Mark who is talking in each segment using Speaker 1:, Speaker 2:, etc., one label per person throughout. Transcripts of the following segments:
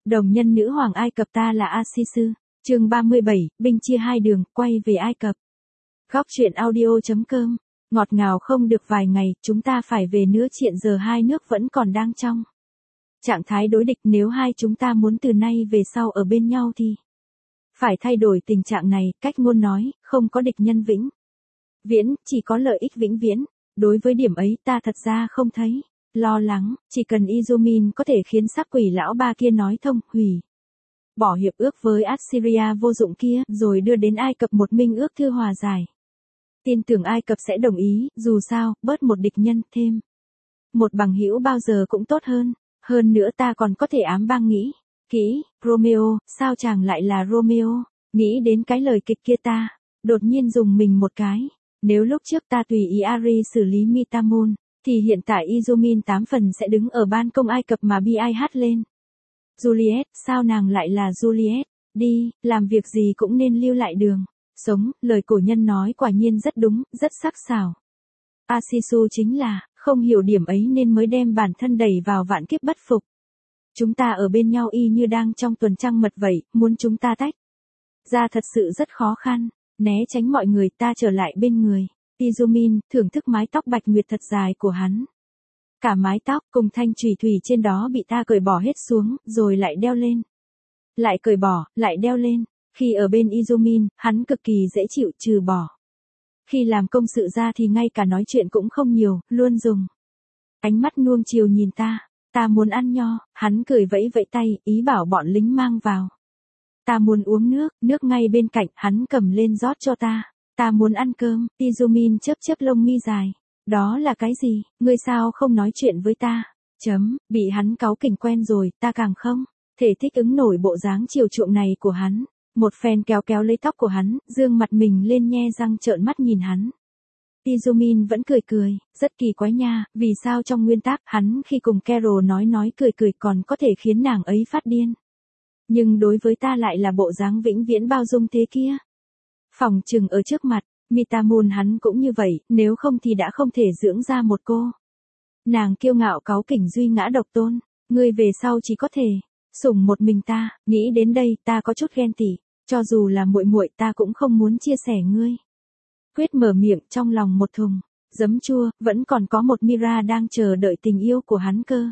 Speaker 1: Đồng nhân nữ hoàng Ai Cập ta là Asisu. Chương 37, binh chia hai đường, quay về Ai Cập. Góc truyện audio.com. Ngọt ngào không được vài ngày, chúng ta phải về nữa, hiện giờ hai nước vẫn còn đang trong trạng thái đối địch, nếu hai chúng ta muốn từ nay về sau ở bên nhau thì phải thay đổi tình trạng này, cách ngôn nói, không có địch nhân vĩnh viễn, chỉ có lợi ích vĩnh viễn. Đối với điểm ấy ta thật ra không thấy lo lắng, chỉ cần Izumin có thể khiến sắc quỷ lão ba kia nói thông, hủy bỏ hiệp ước với Assyria vô dụng kia, rồi đưa đến Ai Cập một minh ước thư hòa giải. Tin tưởng Ai Cập sẽ đồng ý, dù sao, bớt một địch nhân, thêm một bằng hữu bao giờ cũng tốt hơn. Hơn nữa ta còn có thể ám bang nghĩ kỹ, Romeo, sao chàng lại là Romeo? Nghĩ đến cái lời kịch kia ta đột nhiên dùng mình một cái. Nếu lúc trước ta tùy ý Ari xử lý Mitamun, thì hiện tại Izumin 8 phần sẽ đứng ở ban công Ai Cập mà bi ai hát lên. Juliet, sao nàng lại là Juliet? Đi, làm việc gì cũng nên lưu lại đường sống, lời cổ nhân nói quả nhiên rất đúng, rất sắc sảo. Asisu chính là, không hiểu điểm ấy nên mới đem bản thân đẩy vào vạn kiếp bất phục. Chúng ta ở bên nhau y như đang trong tuần trăng mật vậy, muốn chúng ta tách ra thật sự rất khó khăn. Né tránh mọi người, ta trở lại bên người Izumin, thưởng thức mái tóc bạch nguyệt thật dài của hắn. Cả mái tóc cùng thanh chùy thủy trên đó bị ta cởi bỏ hết xuống, rồi lại đeo lên. Lại cởi bỏ, lại đeo lên. Khi ở bên Izumin, hắn cực kỳ dễ chịu, trừ bỏ khi làm công sự ra thì ngay cả nói chuyện cũng không nhiều, luôn dùng ánh mắt nuông chiều nhìn ta. Ta muốn ăn nho, hắn cười vẫy vẫy tay, ý bảo bọn lính mang vào. Ta muốn uống nước, nước ngay bên cạnh, hắn cầm lên rót cho ta. Ta muốn ăn cơm, Izumin chớp chớp lông mi dài. Đó là cái gì, ngươi sao không nói chuyện với ta? Bị hắn cáu kỉnh quen rồi, ta càng không thể thích ứng nổi bộ dáng chiều chuộng này của hắn. Một phen kéo kéo lấy tóc của hắn, dương mặt mình lên nhe răng trợn mắt nhìn hắn. Izumin vẫn cười cười, rất kỳ quái nha, vì sao trong nguyên tắc hắn khi cùng Carol nói cười cười còn có thể khiến nàng ấy phát điên. Nhưng đối với ta lại là bộ dáng vĩnh viễn bao dung thế kia. Phòng trừng ở trước mặt Mitamun hắn cũng như vậy, nếu không thì đã không thể dưỡng ra một cô nàng kiêu ngạo cáu kỉnh duy ngã độc tôn. Ngươi về sau chỉ có thể sủng một mình ta. Nghĩ đến đây ta có chút ghen tị, cho dù là muội muội ta cũng không muốn chia sẻ ngươi. Quyết mở miệng, trong lòng một thùng giấm chua, vẫn còn có một Mira đang chờ đợi tình yêu của hắn cơ.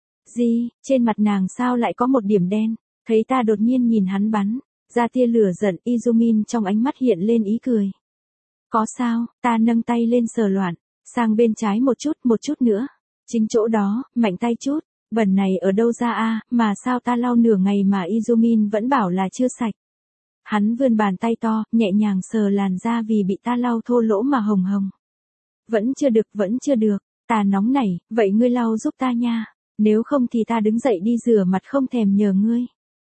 Speaker 1: Gì, trên mặt nàng sao lại có một điểm đen? Thấy ta đột nhiên nhìn hắn bắn ra tia lửa giận, Izumin trong ánh mắt hiện lên ý cười. Có sao? Ta nâng tay lên sờ loạn sang bên trái một chút nữa. Chính chỗ đó, mạnh tay chút. Bẩn này ở đâu ra a, mà sao ta lau nửa ngày mà Izumin vẫn bảo là chưa sạch. Hắn vươn bàn tay to, nhẹ nhàng sờ làn da vì bị ta lau thô lỗ mà hồng hồng. Vẫn chưa được. Ta nóng nảy, vậy ngươi lau giúp ta nha. Nếu không thì ta đứng dậy đi rửa mặt không thèm nhờ ngươi.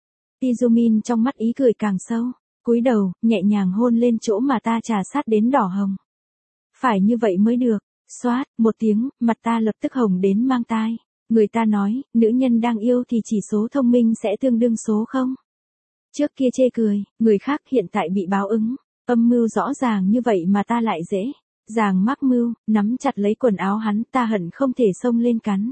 Speaker 1: Izumin trong mắt ý cười càng sâu, cúi đầu, nhẹ nhàng hôn lên chỗ mà ta trà sát đến đỏ hồng. Phải như vậy mới được. Xoát, một tiếng, mặt ta lập tức hồng đến mang tai. Người ta nói, nữ nhân đang yêu thì chỉ số thông minh sẽ tương đương số không. Trước kia chê cười, người khác hiện tại bị báo ứng. Âm mưu rõ ràng như vậy mà ta lại dễ dàng mắc mưu, nắm chặt lấy quần áo hắn, ta hận không thể xông lên cắn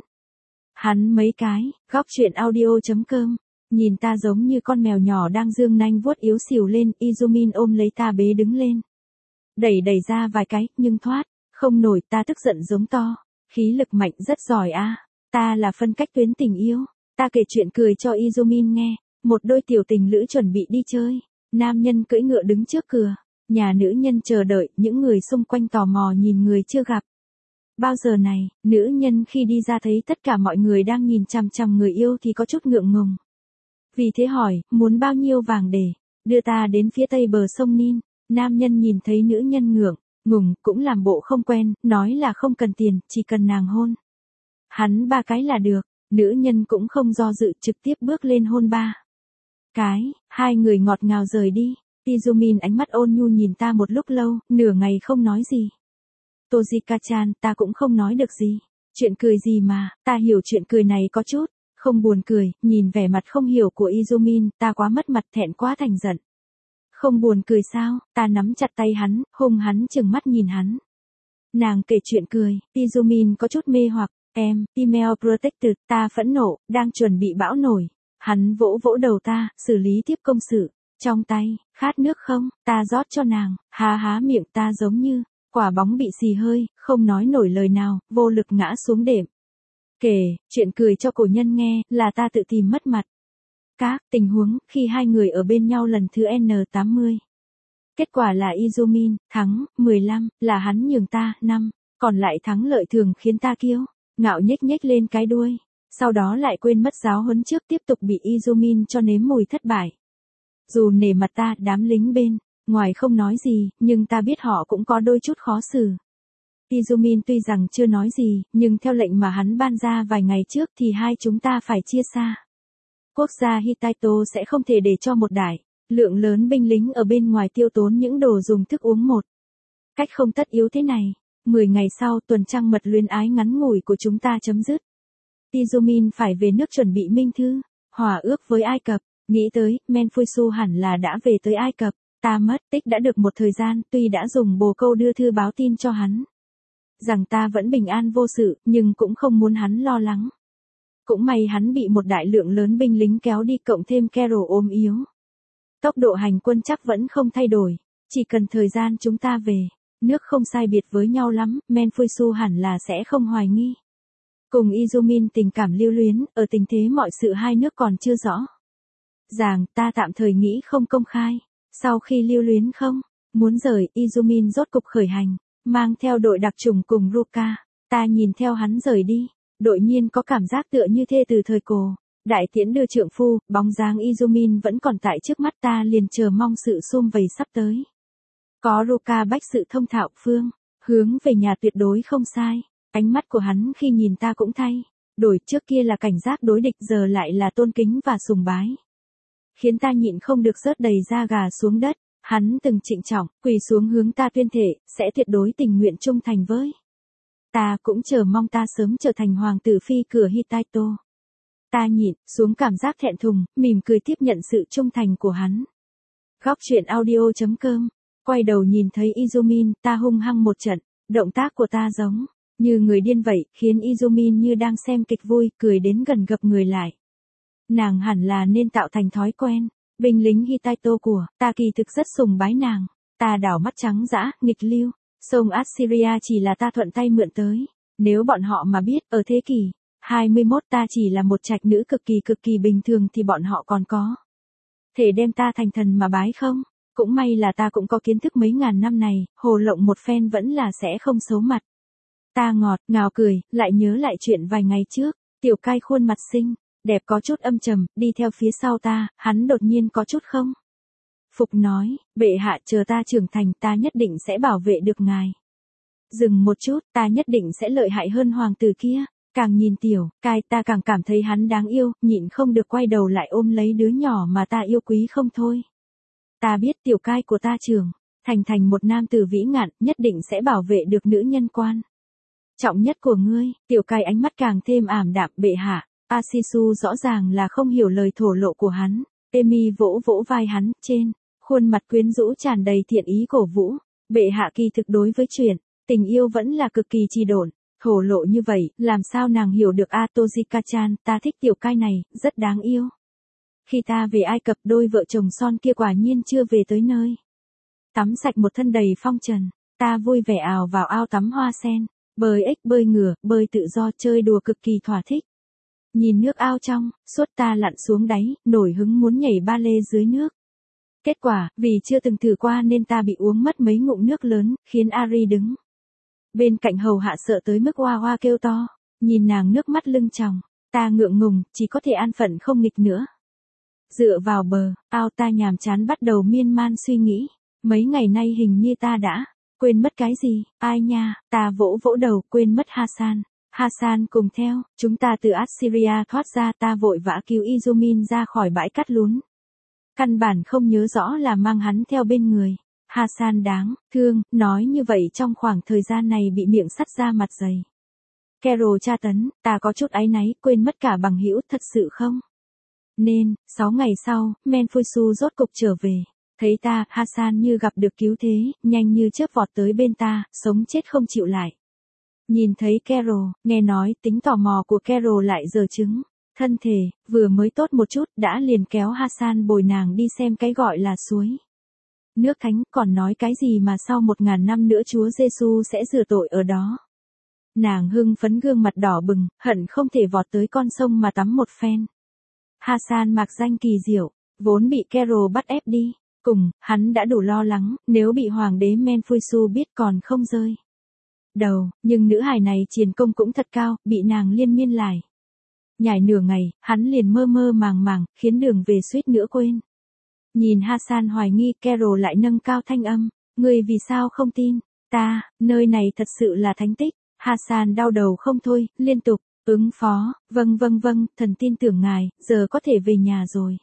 Speaker 1: hắn mấy cái. Góc truyện audio.com. Nhìn ta giống như con mèo nhỏ đang dương nanh vuốt yếu xìu lên, Izumin ôm lấy ta bế đứng lên. Đẩy ra vài cái, nhưng thoát không nổi, ta tức giận giống to. Khí lực mạnh, rất giỏi a. Ta là phân cách tuyến tình yêu. Ta kể chuyện cười cho Izumin nghe. Một đôi tiểu tình lữ chuẩn bị đi chơi. Nam nhân cưỡi ngựa đứng trước cửa nhà nữ nhân chờ đợi, những người xung quanh tò mò nhìn người chưa gặp bao giờ này. Nữ nhân khi đi ra thấy tất cả mọi người đang nhìn chằm chằm người yêu thì có chút ngượng ngùng. Vì thế hỏi, muốn bao nhiêu vàng để đưa ta đến phía tây bờ sông Nin. Nam nhân nhìn thấy nữ nhân ngượng ngùng, cũng làm bộ không quen, nói là không cần tiền, chỉ cần nàng hôn hắn 3 cái là được. Nữ nhân cũng không do dự, trực tiếp bước lên hôn 3 cái. Hai người ngọt ngào rời đi. Izumin ánh mắt ôn nhu nhìn ta một lúc lâu, nửa ngày không nói gì. Tojika-chan, ta cũng không nói được gì. Chuyện cười gì mà, ta hiểu chuyện cười này có chút không buồn cười. Nhìn vẻ mặt không hiểu của Izumin, ta quá mất mặt, thẹn quá thành giận. Không buồn cười sao? Ta nắm chặt tay hắn, hung hắn chừng mắt nhìn hắn. Nàng kể chuyện cười. Izumin có chút mê hoặc. Email protected, ta phẫn nộ, đang chuẩn bị bão nổi. Hắn vỗ vỗ đầu ta, xử lý tiếp công sự. Trong tay, khát nước không, ta rót cho nàng, há miệng ta giống như quả bóng bị xì hơi, không nói nổi lời nào, vô lực ngã xuống đệm. Kể, chuyện cười cho cổ nhân nghe, là ta tự tìm mất mặt. Các tình huống, khi hai người ở bên nhau lần thứ N80. Kết quả là Izumin, thắng, 15, là hắn nhường ta, 5, còn lại thắng lợi thường khiến ta kiêu ngạo nhếch nhếch lên cái đuôi. Sau đó lại quên mất giáo huấn trước tiếp tục bị Izumin cho nếm mùi thất bại. Dù nể mặt ta, đám lính bên ngoài không nói gì, nhưng ta biết họ cũng có đôi chút khó xử. Izumin tuy rằng chưa nói gì, nhưng theo lệnh mà hắn ban ra vài ngày trước thì hai chúng ta phải chia xa. Quốc gia Hittite sẽ không thể để cho một đại lượng lớn binh lính ở bên ngoài tiêu tốn những đồ dùng thức uống một cách không tất yếu thế này. 10 ngày sau, tuần trăng mật luyến ái ngắn ngủi của chúng ta chấm dứt. Izumin phải về nước chuẩn bị minh thư, hòa ước với Ai Cập. Nghĩ tới, Menfusu hẳn là đã về tới Ai Cập. Ta mất tích đã được một thời gian, tuy đã dùng bồ câu đưa thư báo tin cho hắn rằng ta vẫn bình an vô sự, nhưng cũng không muốn hắn lo lắng. Cũng may hắn bị một đại lượng lớn binh lính kéo đi, cộng thêm Carol ốm yếu. Tốc độ hành quân chắc vẫn không thay đổi, chỉ cần thời gian chúng ta về nước không sai biệt với nhau lắm, Menfusu hẳn là sẽ không hoài nghi. Cùng Izumin tình cảm lưu luyến, ở tình thế mọi sự hai nước còn chưa rõ ràng, ta tạm thời nghĩ không công khai. Sau khi lưu luyến không muốn rời, Izumin rốt cục khởi hành, mang theo đội đặc chủng cùng Ruka. Ta nhìn theo hắn rời đi, đột nhiên có cảm giác tựa như thê từ thời cổ đại tiễn đưa trượng phu. Bóng dáng Izumin vẫn còn tại trước mắt ta, liền chờ mong sự sum vầy sắp tới. Có Ruka bách sự thông thạo, phương hướng về nhà tuyệt đối không sai. Ánh mắt của hắn khi nhìn ta cũng thay đổi, trước kia là cảnh giác đối địch, giờ lại là tôn kính và sùng bái, khiến ta nhịn không được rớt đầy da gà xuống đất. Hắn từng trịnh trọng quỳ xuống hướng ta tuyên thệ sẽ tuyệt đối tình nguyện trung thành với ta, cũng chờ mong ta sớm trở thành hoàng tử phi cửa Hittite. Ta nhịn xuống cảm giác thẹn thùng, mỉm cười tiếp nhận sự trung thành của hắn. Góc truyện audio.com. Quay đầu nhìn thấy Izumin, ta hung hăng một trận. Động tác của ta giống như người điên vậy, khiến Izumin như đang xem kịch vui, cười đến gần gập người lại. Nàng hẳn là nên tạo thành thói quen. Binh lính Hittite của ta kỳ thực rất sùng bái nàng. Ta đảo mắt trắng dã, nghịch lưu. Sông Assyria chỉ là ta thuận tay mượn tới. Nếu bọn họ mà biết, ở thế kỷ 21 ta chỉ là một trạch nữ cực kỳ bình thường thì bọn họ còn có thể đem ta thành thần mà bái không? Cũng may là ta cũng có kiến thức mấy ngàn năm này, hồ lộng một phen vẫn là sẽ không xấu mặt. Ta ngọt ngào cười, lại nhớ lại chuyện vài ngày trước. Tiểu Cai khuôn mặt xinh đẹp có chút âm trầm, đi theo phía sau ta. Hắn đột nhiên có chút không phục nói, bệ hạ chờ ta trưởng thành, ta nhất định sẽ bảo vệ được ngài. Dừng một chút, ta nhất định sẽ lợi hại hơn hoàng tử kia. Càng nhìn Tiểu Cai ta càng cảm thấy hắn đáng yêu, nhịn không được quay đầu lại ôm lấy đứa nhỏ mà ta yêu quý không thôi. Ta biết Tiểu Cai của ta trưởng thành một nam tử vĩ ngạn, nhất định sẽ bảo vệ được nữ nhân quan trọng nhất của ngươi. Tiểu Cai ánh mắt càng thêm ảm đạm, bệ hạ. Asisu rõ ràng là không hiểu lời thổ lộ của hắn. Emi vỗ vỗ vai hắn, trên khuôn mặt quyến rũ tràn đầy thiện ý cổ vũ. Bệ hạ kỳ thực đối với chuyện tình yêu vẫn là cực kỳ trì độn. Thổ lộ như vậy, làm sao nàng hiểu được a? Tojika-chan, ta thích Tiểu Cai này, rất đáng yêu. Khi ta về Ai Cập, đôi vợ chồng son kia quả nhiên chưa về tới nơi tắm sạch, một thân đầy phong trần. Ta vui vẻ ào vào ao tắm hoa sen, bơi ếch, bơi ngửa, bơi tự do, chơi đùa cực kỳ thỏa thích. Nhìn nước ao trong suốt, ta lặn xuống đáy, nổi hứng muốn nhảy ba lê dưới nước. Kết quả, vì chưa từng thử qua nên ta bị uống mất mấy ngụm nước lớn, khiến Ari đứng bên cạnh hầu hạ sợ tới mức oa oa kêu to. Nhìn nàng nước mắt lưng tròng, ta ngượng ngùng, chỉ có thể an phận không nghịch nữa. Dựa vào bờ ao, ta nhàm chán bắt đầu miên man suy nghĩ. Mấy ngày nay hình như ta đã quên mất cái gì. Ai nha, ta vỗ vỗ đầu, quên mất Hassan. Hassan cùng theo chúng ta từ Assyria thoát ra. Ta vội vã cứu Izumin ra khỏi bãi cát lún. Căn bản không nhớ rõ là mang hắn theo bên người. Hassan đáng thương, nói như vậy trong khoảng thời gian này bị miệng sắt ra mặt dày. Carol tra tấn, ta có chút áy náy, quên mất cả bằng hữu, thật sự không? Nên, 6 ngày sau, Menfusu rốt cục trở về. Thấy ta, Hassan như gặp được cứu thế, nhanh như chớp vọt tới bên ta, sống chết không chịu lại. Nhìn thấy Carol, nghe nói tính tò mò của Carol lại giở trứng. Thân thể, vừa mới tốt một chút, đã liền kéo Hassan bồi nàng đi xem cái gọi là suối nước thánh, còn nói cái gì mà sau 1000 năm nữa Chúa Giêsu sẽ rửa tội ở đó. Nàng hưng phấn gương mặt đỏ bừng, hận không thể vọt tới con sông mà tắm một phen. Hassan mạc danh kỳ diệu, vốn bị Carol bắt ép đi, cùng, hắn đã đủ lo lắng, nếu bị hoàng đế Menfuisu biết còn không rơi đầu, nhưng nữ hài này chiến công cũng thật cao, bị nàng liên miên lại. Nhảy nửa ngày, hắn liền mơ mơ màng màng, khiến đường về suýt nữa quên. Nhìn Hassan hoài nghi, Carol lại nâng cao thanh âm, ngươi vì sao không tin, ta, nơi này thật sự là thánh tích. Hassan đau đầu không thôi, liên tục, ứng phó, vâng, thần tin tưởng ngài, giờ có thể về nhà rồi.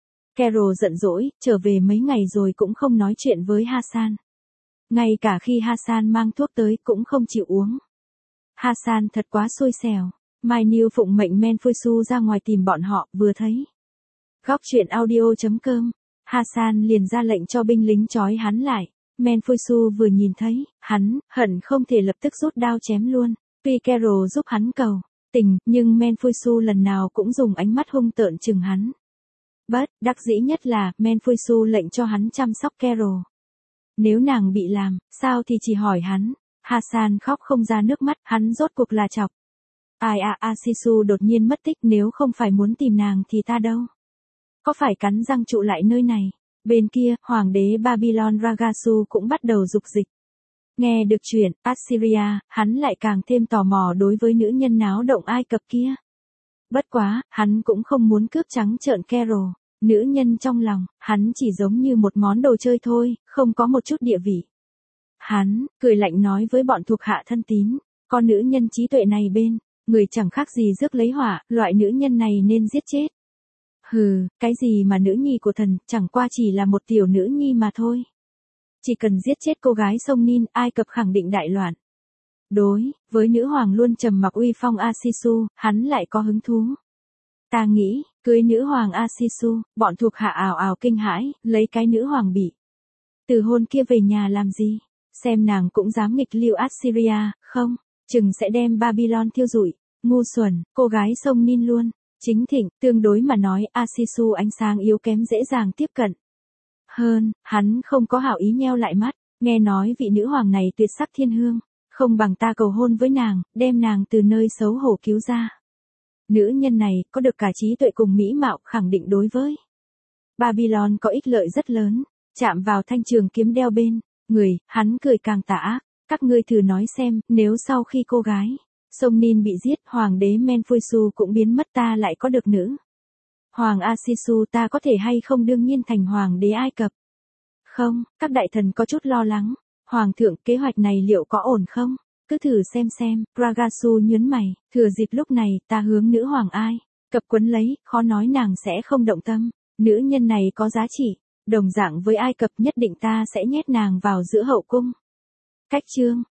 Speaker 1: Carol giận dỗi, trở về mấy ngày rồi cũng không nói chuyện với Hassan. Ngay cả khi Hassan mang thuốc tới cũng không chịu uống. Hassan thật quá xui xẻo. Mai Niu phụng mệnh Menfuisu ra ngoài tìm bọn họ, vừa thấy góc truyện audio.com, Hassan liền ra lệnh cho binh lính trói hắn lại. Menfuisu vừa nhìn thấy, hắn, hận không thể lập tức rút đao chém luôn. Tuy Carol giúp hắn cầu tình, nhưng Menfuisu lần nào cũng dùng ánh mắt hung tợn chừng hắn. Bất đắc dĩ nhất là, Menfuisu lệnh cho hắn chăm sóc Carol. Nếu nàng bị làm, sao thì chỉ hỏi hắn. Hassan khóc không ra nước mắt, hắn rốt cuộc là chọc ai à, Asisu đột nhiên mất tích, nếu không phải muốn tìm nàng thì ta đâu có phải cắn răng trụ lại nơi này. Bên kia, hoàng đế Babylon Ragasu cũng bắt đầu dục dịch. Nghe được chuyện Assyria, hắn lại càng thêm tò mò đối với nữ nhân náo động Ai Cập kia. Bất quá, hắn cũng không muốn cướp trắng trợn Carol. Nữ nhân trong lòng, hắn chỉ giống như một món đồ chơi thôi, không có một chút địa vị. Hắn, cười lạnh nói với bọn thuộc hạ thân tín, con nữ nhân trí tuệ này bên, người chẳng khác gì rước lấy họa, loại nữ nhân này nên giết chết. Hừ, cái gì mà nữ nhi của thần, chẳng qua chỉ là một tiểu nữ nhi mà thôi. Chỉ cần giết chết cô gái sông Nin, Ai Cập khẳng định đại loạn. Đối với nữ hoàng luôn trầm mặc uy phong Asisu, hắn lại có hứng thú. Ta nghĩ, cưới nữ hoàng Asisu, bọn thuộc hạ ào ào kinh hãi, lấy cái nữ hoàng bị từ hôn kia về nhà làm gì? Xem nàng cũng dám nghịch lưu Assyria, không, chừng sẽ đem Babylon thiêu rụi. Ngu xuẩn, cô gái sông Nin luôn. Chính thịnh, tương đối mà nói, Asisu ánh sáng yếu kém dễ dàng tiếp cận. Hơn, hắn không có hảo ý nheo lại mắt, nghe nói vị nữ hoàng này tuyệt sắc thiên hương, không bằng ta cầu hôn với nàng, đem nàng từ nơi xấu hổ cứu ra. Nữ nhân này, có được cả trí tuệ cùng mỹ mạo, khẳng định đối với Babylon có ích lợi rất lớn. Chạm vào thanh trường kiếm đeo bên người, hắn cười càng tà ác. Các ngươi thử nói xem, nếu sau khi cô gái sông Nin bị giết, hoàng đế Menfuisu cũng biến mất, ta lại có được nữ hoàng Asisu, ta có thể hay không đương nhiên thành hoàng đế Ai Cập. Không, các đại thần có chút lo lắng. Hoàng thượng, kế hoạch này liệu có ổn không? Cứ thử xem. Ragasu nhớn mày, thừa dịp lúc này, ta hướng nữ hoàng Ai Cập quấn lấy, khó nói nàng sẽ không động tâm. Nữ nhân này có giá trị, đồng dạng với Ai Cập, nhất định ta sẽ nhét nàng vào giữa hậu cung. Cách chương